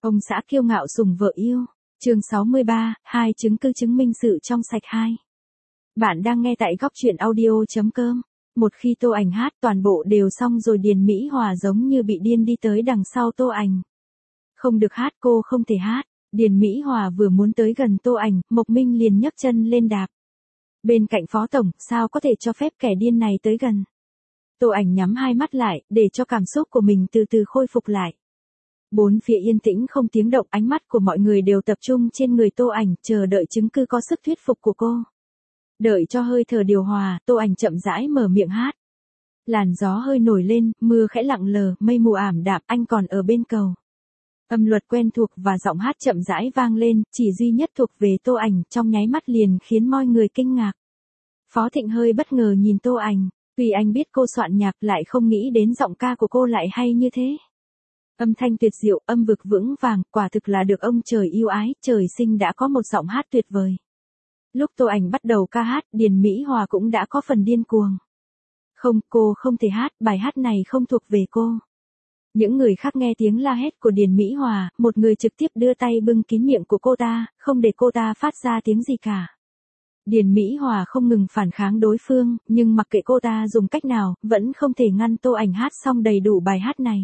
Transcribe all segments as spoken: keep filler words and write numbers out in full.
Ông xã kiêu ngạo sủng vợ yêu. Chương sáu mươi ba, hai chứng cứ chứng minh sự trong sạch hai. Bạn đang nghe tại góc truyện audio chấm com. Một khi Tô Ảnh hát toàn bộ đều xong rồi Điền Mỹ Hòa giống như bị điên đi tới đằng sau Tô Ảnh. Không được hát, cô không thể hát. Điền Mỹ Hòa vừa muốn tới gần Tô Ảnh, Mộc Minh liền nhấc chân lên đạp. Bên cạnh Phó Tổng, sao có thể cho phép kẻ điên này tới gần. Tô Ảnh nhắm hai mắt lại, để cho cảm xúc của mình từ từ khôi phục lại. Bốn phía yên tĩnh không tiếng động, ánh mắt của mọi người đều tập trung trên người Tô Ảnh, chờ đợi chứng cứ có sức thuyết phục của cô. Đợi cho hơi thở điều hòa, Tô Ảnh chậm rãi mở miệng hát. Làn gió hơi nổi lên, mưa khẽ lặng lờ, mây mù ảm đạm, anh còn ở bên cầu. Âm luật quen thuộc và giọng hát chậm rãi vang lên, chỉ duy nhất thuộc về Tô Ảnh, trong nháy mắt liền khiến mọi người kinh ngạc. Phó Thịnh hơi bất ngờ nhìn Tô Ảnh, tuy anh biết cô soạn nhạc lại không nghĩ đến giọng ca của cô lại hay như thế. Âm thanh tuyệt diệu, âm vực vững vàng, quả thực là được ông trời yêu ái, trời sinh đã có một giọng hát tuyệt vời. Lúc Tô Ảnh bắt đầu ca hát, Điền Mỹ Hòa cũng đã có phần điên cuồng. Không, cô không thể hát, bài hát này không thuộc về cô. Những người khác nghe tiếng la hét của Điền Mỹ Hòa, một người trực tiếp đưa tay bưng kín miệng của cô ta, không để cô ta phát ra tiếng gì cả. Điền Mỹ Hòa không ngừng phản kháng đối phương, nhưng mặc kệ cô ta dùng cách nào, vẫn không thể ngăn Tô Ảnh hát xong đầy đủ bài hát này.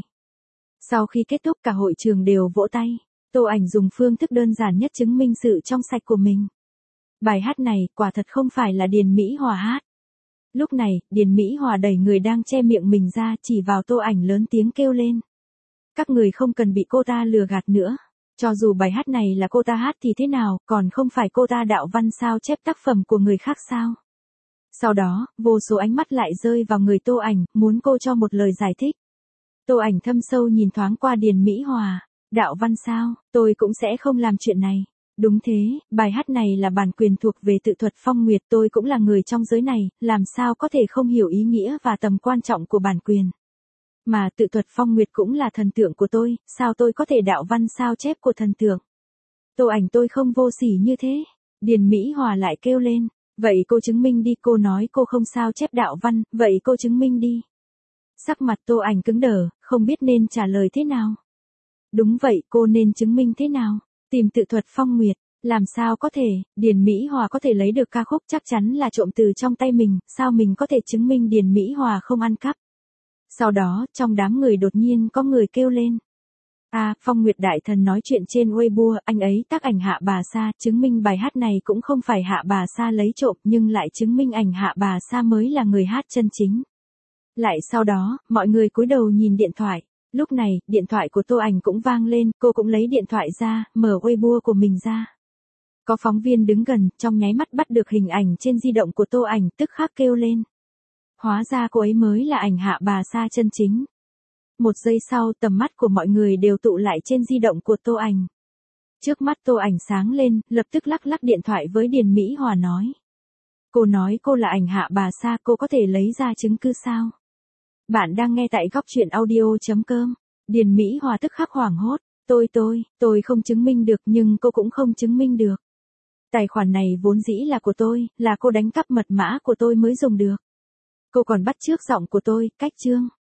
Sau khi kết thúc cả hội trường đều vỗ tay, Tô Ảnh dùng phương thức đơn giản nhất chứng minh sự trong sạch của mình. Bài hát này quả thật không phải là Điền Mỹ Hòa hát. Lúc này, Điền Mỹ Hòa đẩy người đang che miệng mình ra, chỉ vào Tô Ảnh lớn tiếng kêu lên. Các người không cần bị cô ta lừa gạt nữa. Cho dù bài hát này là cô ta hát thì thế nào, còn không phải cô ta đạo văn sao chép tác phẩm của người khác sao? Sau đó, vô số ánh mắt lại rơi vào người Tô Ảnh, muốn cô cho một lời giải thích. Tô Ảnh thâm sâu nhìn thoáng qua Điền Mỹ Hòa. Đạo văn sao, tôi cũng sẽ không làm chuyện này. Đúng thế, bài hát này là bản quyền thuộc về Tự Thuật Phong Nguyệt, tôi cũng là người trong giới này, làm sao có thể không hiểu ý nghĩa và tầm quan trọng của bản quyền. Mà Tự Thuật Phong Nguyệt cũng là thần tượng của tôi, sao tôi có thể đạo văn sao chép của thần tượng. Tô Ảnh tôi không vô sỉ như thế. Điền Mỹ Hòa lại kêu lên, vậy cô chứng minh đi, cô nói cô không sao chép đạo văn, vậy cô chứng minh đi. Sắc mặt Tô Ảnh cứng đờ, không biết nên trả lời thế nào. Đúng vậy, cô nên chứng minh thế nào? Tìm Tự Thuật Phong Nguyệt, làm sao có thể, Điền Mỹ Hòa có thể lấy được ca khúc chắc chắn là trộm từ trong tay mình, sao mình có thể chứng minh Điền Mỹ Hòa không ăn cắp? Sau đó, trong đám người đột nhiên có người kêu lên. À, Phong Nguyệt đại thần nói chuyện trên Weibo, anh ấy tác ảnh Hạ Bà Sa, chứng minh bài hát này cũng không phải Hạ Bà Sa lấy trộm, nhưng lại chứng minh ảnh Hạ Bà Sa mới là người hát chân chính. Lại sau đó, mọi người cúi đầu nhìn điện thoại. Lúc này, điện thoại của Tô Ảnh cũng vang lên, cô cũng lấy điện thoại ra, mở Weibo của mình ra. Có phóng viên đứng gần, trong nháy mắt bắt được hình ảnh trên di động của Tô Ảnh, tức khắc kêu lên. Hóa ra cô ấy mới là ảnh Hạ Bà Sa chân chính. Một giây sau, tầm mắt của mọi người đều tụ lại trên di động của Tô Ảnh. Trước mắt Tô Ảnh sáng lên, lập tức lắc lắc điện thoại với Điền Mỹ Hòa nói. Cô nói cô là ảnh Hạ Bà Sa, cô có thể lấy ra chứng cứ sao? Bạn đang nghe tại góc truyện audio chấm com. Điền Mỹ Hòa tức khắc hoảng hốt. Tôi tôi, tôi không chứng minh được nhưng cô cũng không chứng minh được. Tài khoản này vốn dĩ là của tôi, là cô đánh cắp mật mã của tôi mới dùng được. Cô còn bắt chước giọng của tôi, cách chương.